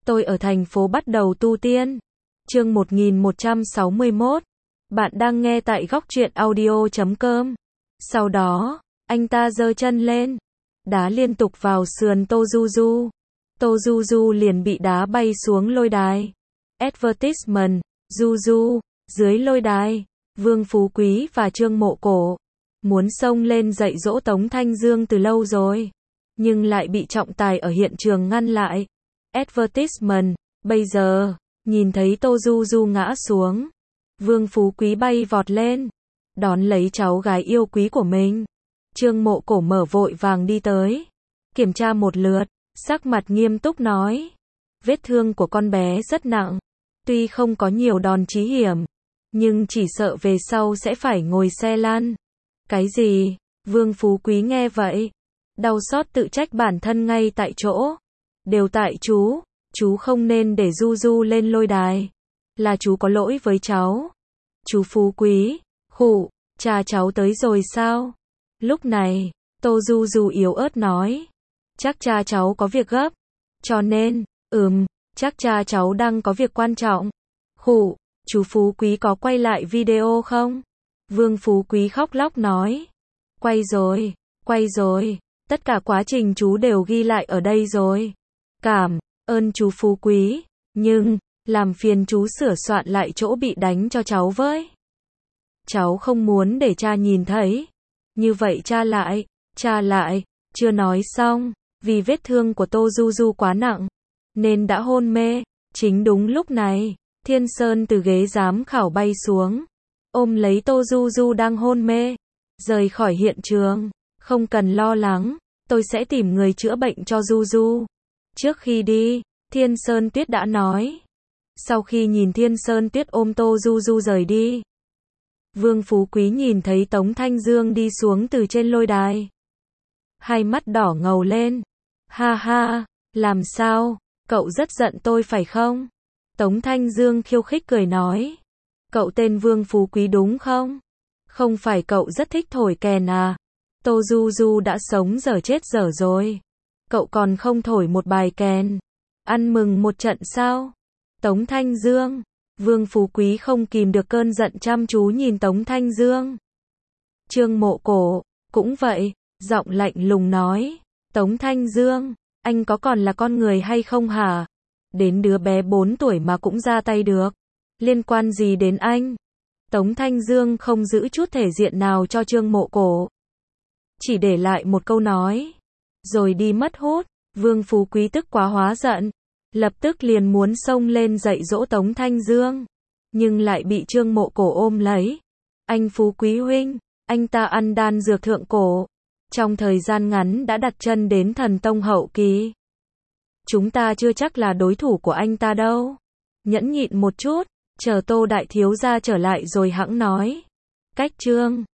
Tôi ở thành phố bắt đầu tu tiên. Chương 1161. Bạn đang nghe tại góc truyện audio.com. Sau đó, anh ta giơ chân lên, đá liên tục vào sườn Tô Du Du. Tô Du Du liền bị đá bay xuống lôi đài. Advertisement, Du Du, dưới lôi đài, Vương Phú Quý và Trương Mộ Cổ muốn xông lên dạy dỗ Tống Thanh Dương từ lâu rồi, nhưng lại bị trọng tài ở hiện trường ngăn lại. Advertisement, bây giờ, nhìn thấy Tô Du Du ngã xuống, Vương Phú Quý bay vọt lên, đón lấy cháu gái yêu quý của mình. Trương Mộ Cổ mở vội vàng đi tới, kiểm tra một lượt, sắc mặt nghiêm túc nói, vết thương của con bé rất nặng, tuy không có nhiều đòn chí hiểm, nhưng chỉ sợ về sau sẽ phải ngồi xe lăn. Cái gì? Vương Phú Quý nghe vậy, đau xót tự trách bản thân ngay tại chỗ. Đều tại chú không nên để Du Du lên lôi đài. Là chú có lỗi với cháu. Chú Phú Quý, khụ, cha cháu tới rồi sao? Lúc này, Tô Du Du yếu ớt nói, chắc cha cháu có việc gấp, cho nên, chắc cha cháu đang có việc quan trọng. Khụ, chú Phú Quý có quay lại video không? Vương Phú Quý khóc lóc nói, quay rồi, tất cả quá trình chú đều ghi lại ở đây rồi. Cảm ơn chú Phú Quý, nhưng, làm phiền chú sửa soạn lại chỗ bị đánh cho cháu với. Cháu không muốn để cha nhìn thấy. Như vậy cha lại, chưa nói xong, vì vết thương của Tô Du Du quá nặng, nên đã hôn mê. Chính đúng lúc này, Thiên Sơn từ ghế giám khảo bay xuống, ôm lấy Tô Du Du đang hôn mê, rời khỏi hiện trường. Không cần lo lắng, tôi sẽ tìm người chữa bệnh cho Du Du. Trước khi đi, Thiên Sơn Tuyết đã nói. Sau khi nhìn Thiên Sơn Tuyết ôm Tô Du Du rời đi, Vương Phú Quý nhìn thấy Tống Thanh Dương đi xuống từ trên lôi đài, hai mắt đỏ ngầu lên. Ha ha, làm sao, cậu rất giận tôi phải không? Tống Thanh Dương khiêu khích cười nói, cậu tên Vương Phú Quý đúng không? Không phải cậu rất thích thổi kèn à? Tô Du Du đã sống dở chết dở rồi, cậu còn không thổi một bài kèn, ăn mừng một trận sao? Tống Thanh Dương, Vương Phú Quý không kìm được cơn giận chăm chú nhìn Tống Thanh Dương. Trương Mộ Cổ, cũng vậy, giọng lạnh lùng nói, Tống Thanh Dương, anh có còn là con người hay không hả? Đến đứa bé 4 tuổi mà cũng ra tay được, liên quan gì đến anh? Tống Thanh Dương không giữ chút thể diện nào cho Trương Mộ Cổ, chỉ để lại một câu nói, rồi đi mất hút. Vương Phú Quý tức quá hóa giận, lập tức liền muốn xông lên dạy dỗ Tống Thanh Dương, nhưng lại bị Trương Mộ Cổ ôm lấy. Anh Phú Quý huynh, anh ta ăn đan dược thượng cổ, trong thời gian ngắn đã đặt chân đến thần tông hậu kỳ. Chúng ta chưa chắc là đối thủ của anh ta đâu. Nhẫn nhịn một chút, chờ Tô đại thiếu gia trở lại rồi hẵng nói. Cách chương